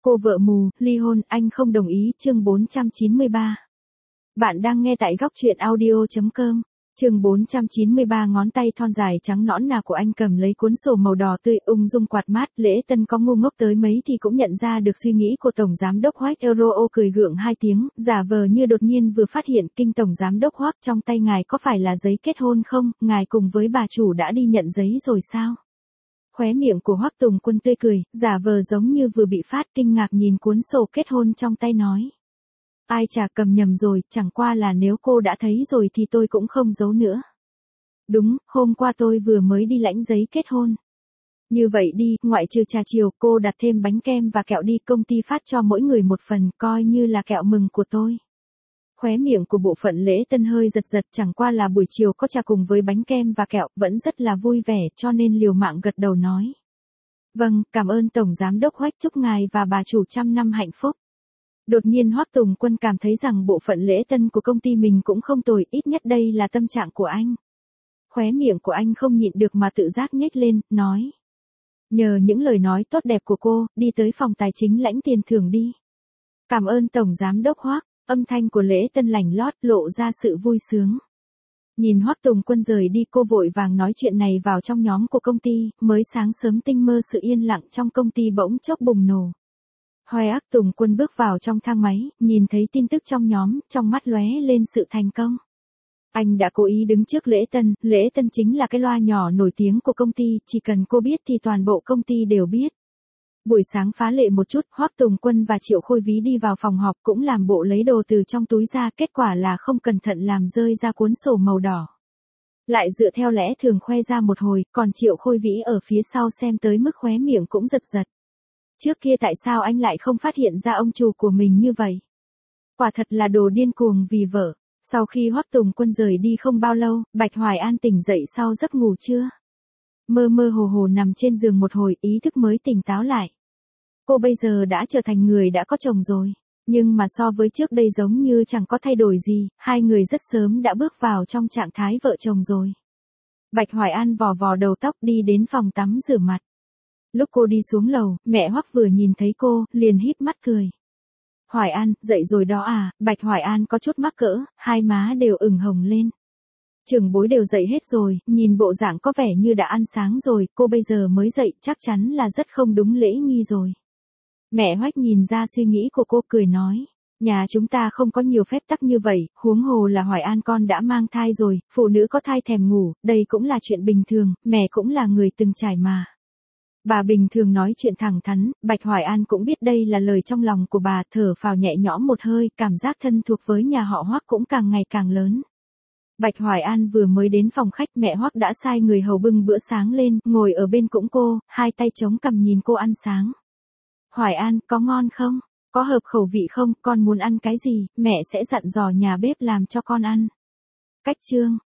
Cô vợ mù, ly hôn, anh không đồng ý, chương 493. Bạn đang nghe tại góc truyện audio.com. Chương 493. Ngón tay thon dài trắng nõn nà của anh cầm lấy cuốn sổ màu đỏ tươi, ung dung quạt mát. Lễ Tân có ngu ngốc tới mấy thì cũng nhận ra được suy nghĩ của Tổng Giám đốc Hoác. Euro cười gượng hai tiếng, giả vờ như đột nhiên vừa phát hiện. Kinh Tổng Giám đốc Hoác, trong tay ngài có phải là giấy kết hôn không? Ngài cùng với bà chủ đã đi nhận giấy rồi sao? Khóe miệng của Hoắc Tùng Quân tươi cười, giả vờ giống như vừa bị phát kinh ngạc nhìn cuốn sổ kết hôn trong tay nói. Ai chà, cầm nhầm rồi, chẳng qua là nếu cô đã thấy rồi thì tôi cũng không giấu nữa. Đúng, hôm qua tôi vừa mới đi lãnh giấy kết hôn. Như vậy đi, ngoại trừ trà chiều, cô đặt thêm bánh kem và kẹo đi, công ty phát cho mỗi người một phần, coi như là kẹo mừng của tôi. Khóe miệng của bộ phận Lễ Tân hơi giật giật, chẳng qua là buổi chiều có trà cùng với bánh kem và kẹo, vẫn rất là vui vẻ, cho nên liều mạng gật đầu nói. Vâng, cảm ơn Tổng Giám đốc Hoắc, chúc ngài và bà chủ trăm năm hạnh phúc. Đột nhiên Hoắc Tùng Quân cảm thấy rằng bộ phận Lễ Tân của công ty mình cũng không tồi, ít nhất đây là tâm trạng của anh. Khóe miệng của anh không nhịn được mà tự giác nhếch lên, nói. Nhờ những lời nói tốt đẹp của cô, đi tới phòng tài chính lãnh tiền thưởng đi. Cảm ơn Tổng Giám đốc Hoắc. Âm thanh của Lễ Tân lành lót lộ ra sự vui sướng. Nhìn Hoắc Tùng Quân rời đi, cô vội vàng nói chuyện này vào trong nhóm của công ty, mới sáng sớm tinh mơ sự yên lặng trong công ty bỗng chốc bùng nổ. Hoắc Tùng Quân bước vào trong thang máy, nhìn thấy tin tức trong nhóm, trong mắt lóe lên sự thành công. Anh đã cố ý đứng trước Lễ Tân chính là cái loa nhỏ nổi tiếng của công ty, chỉ cần cô biết thì toàn bộ công ty đều biết. Buổi sáng phá lệ một chút, Hoắc Tùng Quân và Triệu Khôi Ví đi vào phòng họp cũng làm bộ lấy đồ từ trong túi ra, kết quả là không cẩn thận làm rơi ra cuốn sổ màu đỏ. Lại dựa theo lẽ thường khoe ra một hồi, còn Triệu Khôi Vĩ ở phía sau xem tới mức khóe miệng cũng giật giật. Trước kia tại sao anh lại không phát hiện ra ông chủ của mình như vậy? Quả thật là đồ điên cuồng vì vợ. Sau khi Hoắc Tùng Quân rời đi không bao lâu, Bạch Hoài An tỉnh dậy sau giấc ngủ trưa. Mơ mơ hồ hồ nằm trên giường một hồi, ý thức mới tỉnh táo lại. Cô bây giờ đã trở thành người đã có chồng rồi, nhưng mà so với trước đây giống như chẳng có thay đổi gì, hai người rất sớm đã bước vào trong trạng thái vợ chồng rồi. Bạch Hoài An vò vò đầu tóc đi đến phòng tắm rửa mặt. Lúc cô đi xuống lầu, mẹ Hoắc vừa nhìn thấy cô, liền híp mắt cười. Hoài An, dậy rồi đó à? Bạch Hoài An có chút mắc cỡ, hai má đều ửng hồng lên. Trưởng bối đều dậy hết rồi, nhìn bộ dạng có vẻ như đã ăn sáng rồi, cô bây giờ mới dậy, chắc chắn là rất không đúng lễ nghi rồi. Mẹ Hoắc nhìn ra suy nghĩ của cô cười nói, nhà chúng ta không có nhiều phép tắc như vậy, huống hồ là Hoài An con đã mang thai rồi, phụ nữ có thai thèm ngủ, đây cũng là chuyện bình thường, mẹ cũng là người từng trải mà. Bà bình thường nói chuyện thẳng thắn, Bạch Hoài An cũng biết đây là lời trong lòng của bà, thở phào nhẹ nhõm một hơi, cảm giác thân thuộc với nhà họ Hoắc cũng càng ngày càng lớn. Bạch Hoài An vừa mới đến phòng khách, mẹ Hoắc đã sai người hầu bưng bữa sáng lên, ngồi ở bên cạnh cô, hai tay chống cằm nhìn cô ăn sáng. Hoài An, có ngon không? Có hợp khẩu vị không? Con muốn ăn cái gì? Mẹ sẽ dặn dò nhà bếp làm cho con ăn. Cách chương.